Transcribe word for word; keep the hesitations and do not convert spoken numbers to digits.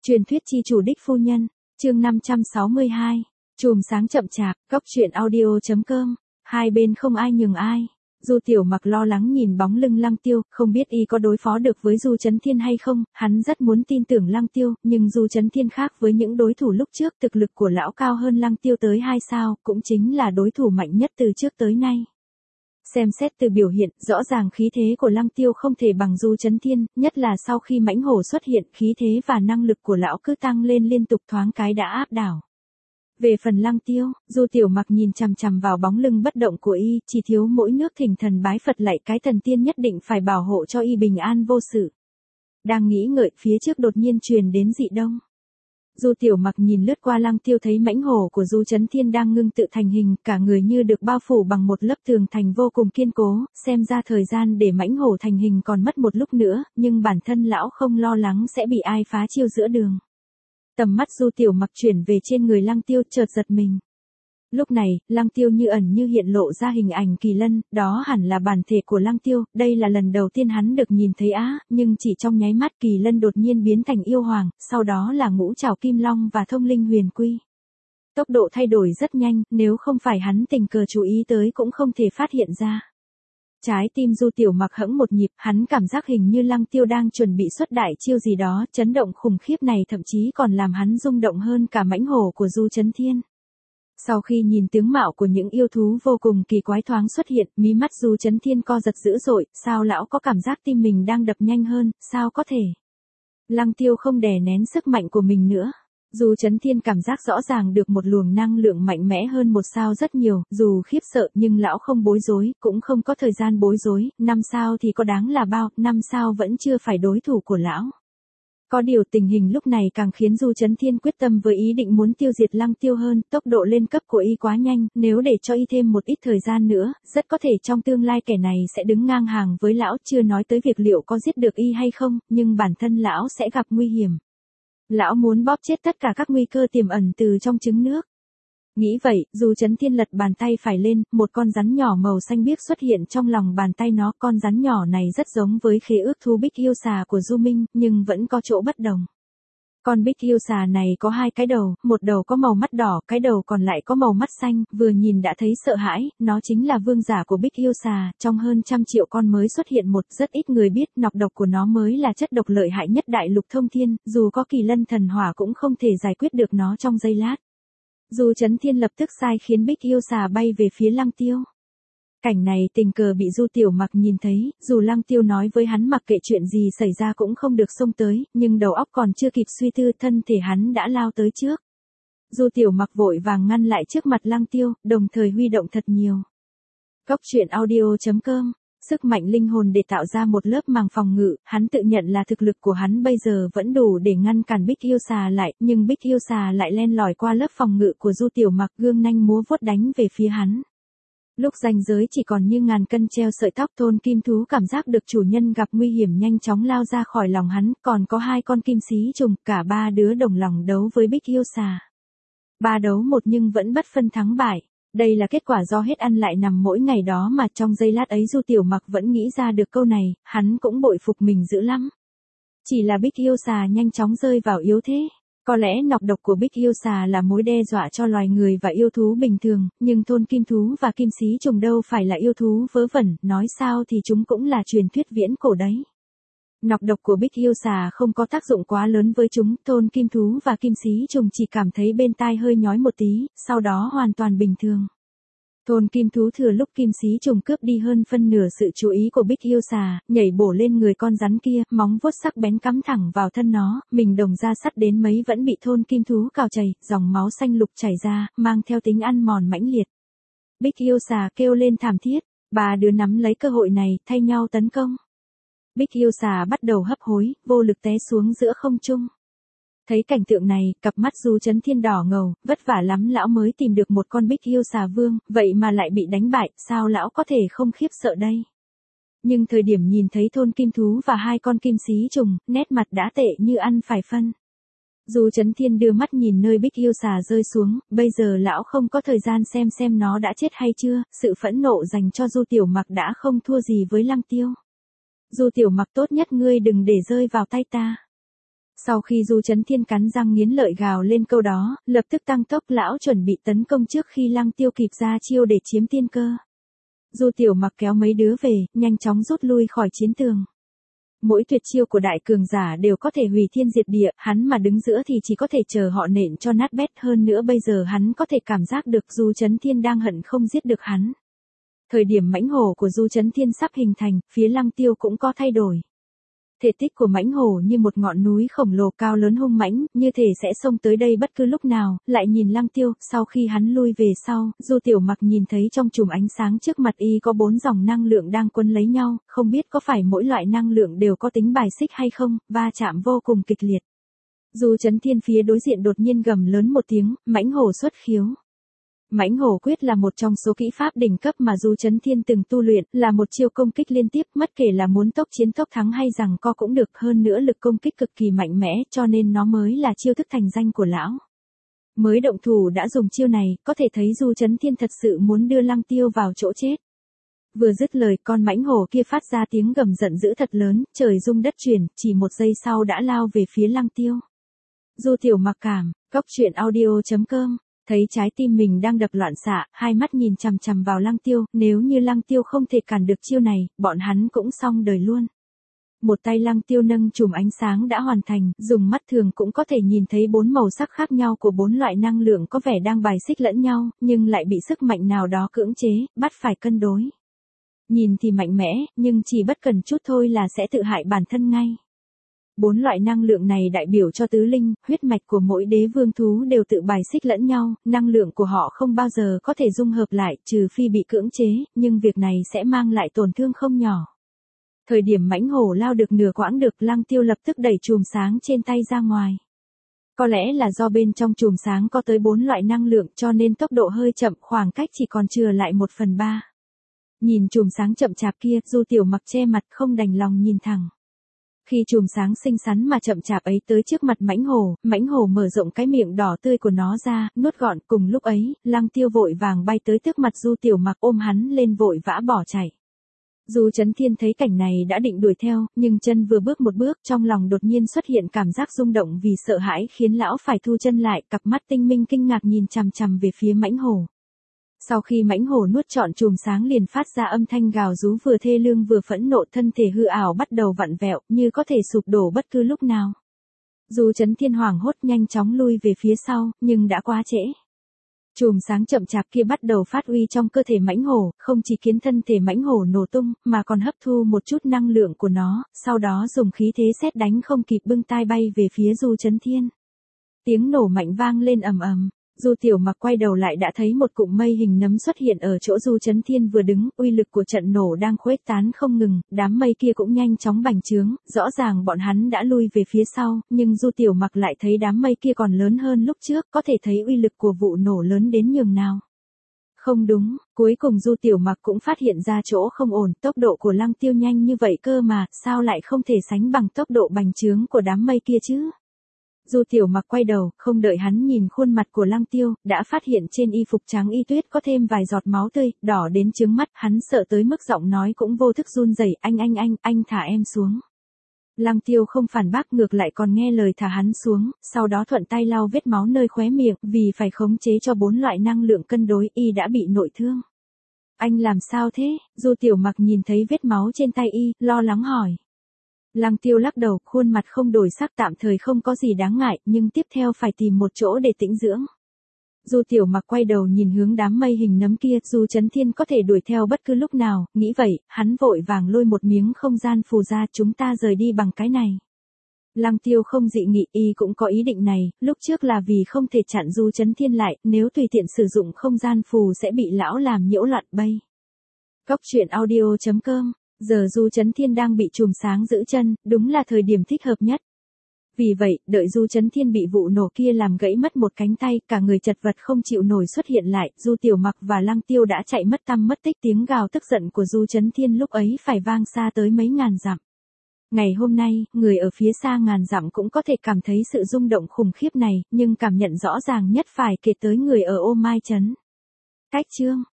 Truyền thuyết chi chủ đích phu nhân, chương năm trăm sáu mươi hai, chùm sáng chậm chạp, góc truyện audio.com, hai bên không ai nhường ai. Du Tiểu Mặc lo lắng nhìn bóng lưng Lăng Tiêu, không biết y có đối phó được với Du Chấn Thiên hay không, hắn rất muốn tin tưởng Lăng Tiêu, nhưng Du Chấn Thiên khác với những đối thủ lúc trước, thực lực của lão cao hơn Lăng Tiêu tới hai sao, cũng chính là đối thủ mạnh nhất từ trước tới nay. Xem xét từ biểu hiện, rõ ràng khí thế của Lăng Tiêu không thể bằng Du Chấn Thiên, nhất là sau khi mãnh hổ xuất hiện, khí thế và năng lực của lão cứ tăng lên liên tục, thoáng cái đã áp đảo. Về phần Lăng Tiêu, Du Tiểu Mặc nhìn chằm chằm vào bóng lưng bất động của y, chỉ thiếu mỗi nước thỉnh thần bái Phật lạy cái thần tiên nhất định phải bảo hộ cho y bình an vô sự. Đang nghĩ ngợi, phía trước đột nhiên truyền đến dị động. Du Tiểu Mặc nhìn lướt qua Lăng Tiêu, thấy mãnh hổ của Du Chấn Thiên đang ngưng tự thành hình, cả người như được bao phủ bằng một lớp tường thành vô cùng kiên cố, xem ra thời gian để mãnh hổ thành hình còn mất một lúc nữa, nhưng bản thân lão không lo lắng sẽ bị ai phá chiêu giữa đường. Tầm mắt Du Tiểu Mặc chuyển về trên người Lăng Tiêu, chợt giật mình. Lúc này, Lăng Tiêu như ẩn như hiện lộ ra hình ảnh kỳ lân, đó hẳn là bản thể của Lăng Tiêu, đây là lần đầu tiên hắn được nhìn thấy á, nhưng chỉ trong nháy mắt kỳ lân đột nhiên biến thành yêu hoàng, sau đó là ngũ trảo kim long và thông linh huyền quy. Tốc độ thay đổi rất nhanh, nếu không phải hắn tình cờ chú ý tới cũng không thể phát hiện ra. Trái tim Du Tiểu Mặc hẫng một nhịp, hắn cảm giác hình như Lăng Tiêu đang chuẩn bị xuất đại chiêu gì đó, chấn động khủng khiếp này thậm chí còn làm hắn rung động hơn cả mãnh hổ của Du Chấn Thiên. Sau khi nhìn tướng mạo của những yêu thú vô cùng kỳ quái thoáng xuất hiện, mí mắt Du Chấn Thiên co giật dữ dội, sao lão có cảm giác tim mình đang đập nhanh hơn, sao có thể? Lăng Tiêu không đè nén sức mạnh của mình nữa. Du Chấn Thiên cảm giác rõ ràng được một luồng năng lượng mạnh mẽ hơn một sao rất nhiều, dù khiếp sợ nhưng lão không bối rối, cũng không có thời gian bối rối, năm sao thì có đáng là bao, năm sao vẫn chưa phải đối thủ của lão. Có điều tình hình lúc này càng khiến Du Chấn Thiên quyết tâm với ý định muốn tiêu diệt Lăng Tiêu hơn, tốc độ lên cấp của y quá nhanh, nếu để cho y thêm một ít thời gian nữa, rất có thể trong tương lai kẻ này sẽ đứng ngang hàng với lão, chưa nói tới việc liệu có giết được y hay không, nhưng bản thân lão sẽ gặp nguy hiểm. Lão muốn bóp chết tất cả các nguy cơ tiềm ẩn từ trong trứng nước. Nghĩ vậy, Du Chấn Thiên lật bàn tay phải lên, một con rắn nhỏ màu xanh biếc xuất hiện trong lòng bàn tay nó, con rắn nhỏ này rất giống với khế ước thú Bích Yêu Xà của Du Minh, nhưng vẫn có chỗ bất đồng. Con Bích Yêu Xà này có hai cái đầu, một đầu có màu mắt đỏ, cái đầu còn lại có màu mắt xanh, vừa nhìn đã thấy sợ hãi, nó chính là vương giả của Bích Yêu Xà, trong hơn trăm triệu con mới xuất hiện một, rất ít người biết, nọc độc của nó mới là chất độc lợi hại nhất đại lục thông thiên, dù có kỳ lân thần hỏa cũng không thể giải quyết được nó trong giây lát. Du Chấn Thiên lập tức sai khiến Bích Yêu Xà bay về phía Lăng Tiêu. Cảnh này tình cờ bị Du Tiểu Mặc nhìn thấy, dù Lăng Tiêu nói với hắn mặc kệ chuyện gì xảy ra cũng không được xông tới, nhưng đầu óc còn chưa kịp suy tư, thân thể hắn đã lao tới trước. Du Tiểu Mặc vội vàng ngăn lại trước mặt Lăng Tiêu, đồng thời huy động thật nhiều. Góc truyện audio.com, sức mạnh linh hồn để tạo ra một lớp màng phòng ngự, hắn tự nhận là thực lực của hắn bây giờ vẫn đủ để ngăn cản Bích Yêu Xà lại, nhưng Bích Yêu Xà lại len lỏi qua lớp phòng ngự của Du Tiểu Mặc, gươm nanh múa vuốt đánh về phía hắn. Lúc ranh giới chỉ còn như ngàn cân treo sợi tóc, Thôn Kim Thú cảm giác được chủ nhân gặp nguy hiểm nhanh chóng lao ra khỏi lòng hắn, còn có hai con kim xí trùng, cả ba đứa đồng lòng đấu với Bích Yêu Xà. Ba đấu một nhưng vẫn bất phân thắng bại. Đây là kết quả do hết ăn lại nằm mỗi ngày đó mà trong giây lát ấy Du Tiểu Mặc vẫn nghĩ ra được câu này, hắn cũng bội phục mình dữ lắm. Chỉ là Bích Yêu Xà nhanh chóng rơi vào yếu thế. Có lẽ nọc độc của Bích Yêu Xà là mối đe dọa cho loài người và yêu thú bình thường, nhưng Thôn Kim Thú và Kim Xí Trùng đâu phải là yêu thú vớ vẩn, nói sao thì chúng cũng là truyền thuyết viễn cổ đấy. Nọc độc của Bích Yêu Xà không có tác dụng quá lớn với chúng, Thôn Kim Thú và Kim Xí Trùng chỉ cảm thấy bên tai hơi nhói một tí, sau đó hoàn toàn bình thường. Thôn Kim Thú thừa lúc Kim Xí Trùng cướp đi hơn phân nửa sự chú ý của Bích Yêu Xà, nhảy bổ lên người con rắn kia, móng vuốt sắc bén cắm thẳng vào thân nó, mình đồng ra sắt đến mấy vẫn bị Thôn Kim Thú cào chảy, dòng máu xanh lục chảy ra, mang theo tính ăn mòn mãnh liệt. Bích Yêu Xà kêu lên thảm thiết, ba đứa nắm lấy cơ hội này, thay nhau tấn công. Bích Yêu Xà bắt đầu hấp hối, vô lực té xuống giữa không trung. Thấy cảnh tượng này, cặp mắt Du Chấn Thiên đỏ ngầu, vất vả lắm lão mới tìm được một con Bích Yêu Xà vương, vậy mà lại bị đánh bại, sao lão có thể không khiếp sợ đây? Nhưng thời điểm nhìn thấy Thôn Kim Thú và hai con Kim Xí Trùng, nét mặt đã tệ như ăn phải phân. Du Chấn Thiên đưa mắt nhìn nơi Bích Yêu Xà rơi xuống, bây giờ lão không có thời gian xem xem nó đã chết hay chưa, sự phẫn nộ dành cho Du Tiểu Mặc đã không thua gì với Lăng Tiêu. Du Tiểu Mặc, tốt nhất ngươi đừng để rơi vào tay ta. Sau khi Du Chấn Thiên cắn răng nghiến lợi gào lên câu đó, lập tức tăng tốc lão chuẩn bị tấn công trước khi Lăng Tiêu kịp ra chiêu để chiếm tiên cơ. Du Tiểu Mặc kéo mấy đứa về, nhanh chóng rút lui khỏi chiến tường. Mỗi tuyệt chiêu của đại cường giả đều có thể hủy thiên diệt địa, hắn mà đứng giữa thì chỉ có thể chờ họ nện cho nát bét, hơn nữa bây giờ hắn có thể cảm giác được Du Chấn Thiên đang hận không giết được hắn. Thời điểm mãnh hổ của Du Chấn Thiên sắp hình thành, phía Lăng Tiêu cũng có thay đổi. Thể tích của mãnh hổ như một ngọn núi khổng lồ cao lớn hung mãnh, như thể sẽ xông tới đây bất cứ lúc nào, lại nhìn Lăng Tiêu, sau khi hắn lui về sau, Du Tiểu Mặc nhìn thấy trong chùm ánh sáng trước mặt y có bốn dòng năng lượng đang quấn lấy nhau, không biết có phải mỗi loại năng lượng đều có tính bài xích hay không, va chạm vô cùng kịch liệt. Du Chấn Thiên phía đối diện đột nhiên gầm lớn một tiếng, mãnh hổ xuất khiếu. Mãnh hổ quyết là một trong số kỹ pháp đỉnh cấp mà Du Chấn Thiên từng tu luyện, là một chiêu công kích liên tiếp, bất kể là muốn tốc chiến tốc thắng hay rằng co cũng được, hơn nữa lực công kích cực kỳ mạnh mẽ, cho nên nó mới là chiêu thức thành danh của lão. Mới động thủ đã dùng chiêu này, có thể thấy Du Chấn Thiên thật sự muốn đưa Lăng Tiêu vào chỗ chết. Vừa dứt lời, con mãnh hổ kia phát ra tiếng gầm giận dữ thật lớn, trời rung đất chuyển, chỉ một giây sau đã lao về phía Lăng Tiêu. Du Tiểu Mặc cảm, cốc truyện audio chấm com. Thấy trái tim mình đang đập loạn xạ, hai mắt nhìn chằm chằm vào Lăng Tiêu, nếu như Lăng Tiêu không thể cản được chiêu này, bọn hắn cũng xong đời luôn. Một tay Lăng Tiêu nâng chùm ánh sáng đã hoàn thành, dùng mắt thường cũng có thể nhìn thấy bốn màu sắc khác nhau của bốn loại năng lượng có vẻ đang bài xích lẫn nhau, nhưng lại bị sức mạnh nào đó cưỡng chế, bắt phải cân đối. Nhìn thì mạnh mẽ, nhưng chỉ bất cần chút thôi là sẽ tự hại bản thân ngay. Bốn loại năng lượng này đại biểu cho tứ linh, huyết mạch của mỗi đế vương thú đều tự bài xích lẫn nhau, năng lượng của họ không bao giờ có thể dung hợp lại, trừ phi bị cưỡng chế, nhưng việc này sẽ mang lại tổn thương không nhỏ. Thời điểm mãnh hổ lao được nửa quãng được, Lăng Tiêu lập tức đẩy chùm sáng trên tay ra ngoài. Có lẽ là do bên trong chùm sáng có tới bốn loại năng lượng cho nên tốc độ hơi chậm, khoảng cách chỉ còn chừa lại một phần ba. Nhìn chùm sáng chậm chạp kia, Du Tiểu Mặc che mặt không đành lòng nhìn thẳng. Khi chùm sáng xinh xắn mà chậm chạp ấy tới trước mặt mãnh hổ, mãnh hổ mở rộng cái miệng đỏ tươi của nó ra, nuốt gọn, cùng lúc ấy, Lăng Tiêu vội vàng bay tới trước mặt Du Tiểu Mặc ôm hắn lên vội vã bỏ chạy. Du Chấn Thiên thấy cảnh này đã định đuổi theo, nhưng chân vừa bước một bước, trong lòng đột nhiên xuất hiện cảm giác rung động vì sợ hãi khiến lão phải thu chân lại, cặp mắt tinh minh kinh ngạc nhìn chằm chằm về phía mãnh hổ. Sau khi mãnh hổ nuốt trọn chùm sáng liền phát ra âm thanh gào rú vừa thê lương vừa phẫn nộ, thân thể hư ảo bắt đầu vặn vẹo, như có thể sụp đổ bất cứ lúc nào. Du Chấn Thiên hoảng hốt nhanh chóng lui về phía sau, nhưng đã quá trễ. Chùm sáng chậm chạp kia bắt đầu phát uy trong cơ thể mãnh hổ, không chỉ khiến thân thể mãnh hổ nổ tung, mà còn hấp thu một chút năng lượng của nó, sau đó dùng khí thế sét đánh không kịp bưng tai bay về phía Du Chấn Thiên. Tiếng nổ mạnh vang lên ầm ầm. Du Tiểu Mặc quay đầu lại đã thấy một cụm mây hình nấm xuất hiện ở chỗ Du Chấn Thiên vừa đứng, uy lực của trận nổ đang khuếch tán không ngừng, đám mây kia cũng nhanh chóng bành trướng, rõ ràng bọn hắn đã lui về phía sau, nhưng Du Tiểu Mặc lại thấy đám mây kia còn lớn hơn lúc trước, có thể thấy uy lực của vụ nổ lớn đến nhường nào. Không đúng, cuối cùng Du Tiểu Mặc cũng phát hiện ra chỗ không ổn, tốc độ của Lăng Tiêu nhanh như vậy cơ mà, sao lại không thể sánh bằng tốc độ bành trướng của đám mây kia chứ? Du Tiểu Mặc quay đầu, không đợi hắn nhìn khuôn mặt của Lăng Tiêu, đã phát hiện trên y phục trắng y tuyết có thêm vài giọt máu tươi, đỏ đến trướng mắt, hắn sợ tới mức giọng nói cũng vô thức run rẩy, anh anh anh, anh thả em xuống. Lăng Tiêu không phản bác, ngược lại còn nghe lời thả hắn xuống, sau đó thuận tay lau vết máu nơi khóe miệng, vì phải khống chế cho bốn loại năng lượng cân đối, y đã bị nội thương. Anh làm sao thế? Du Tiểu Mặc nhìn thấy vết máu trên tay y, lo lắng hỏi. Lăng Tiêu lắc đầu, khuôn mặt không đổi sắc, tạm thời không có gì đáng ngại, nhưng tiếp theo phải tìm một chỗ để tĩnh dưỡng. Du Tiểu Mặc quay đầu nhìn hướng đám mây hình nấm kia, Du Chấn Thiên có thể đuổi theo bất cứ lúc nào, nghĩ vậy, hắn vội vàng lôi một miếng không gian phù ra, chúng ta rời đi bằng cái này. Lăng Tiêu không dị nghị, y cũng có ý định này, lúc trước là vì không thể chặn Du Chấn Thiên lại, nếu tùy tiện sử dụng không gian phù sẽ bị lão làm nhiễu loạn bay. Cốc truyện audio chấm com. Giờ Du Chấn Thiên đang bị chùm sáng giữ chân, đúng là thời điểm thích hợp nhất. Vì vậy, đợi Du Chấn Thiên bị vụ nổ kia làm gãy mất một cánh tay, cả người chật vật không chịu nổi xuất hiện lại, Du Tiểu Mặc và Lăng Tiêu đã chạy mất tăm mất tích, tiếng gào tức giận của Du Chấn Thiên lúc ấy phải vang xa tới mấy ngàn dặm. Ngày hôm nay, người ở phía xa ngàn dặm cũng có thể cảm thấy sự rung động khủng khiếp này, nhưng cảm nhận rõ ràng nhất phải kể tới người ở Ô Mai Trấn. Cách chương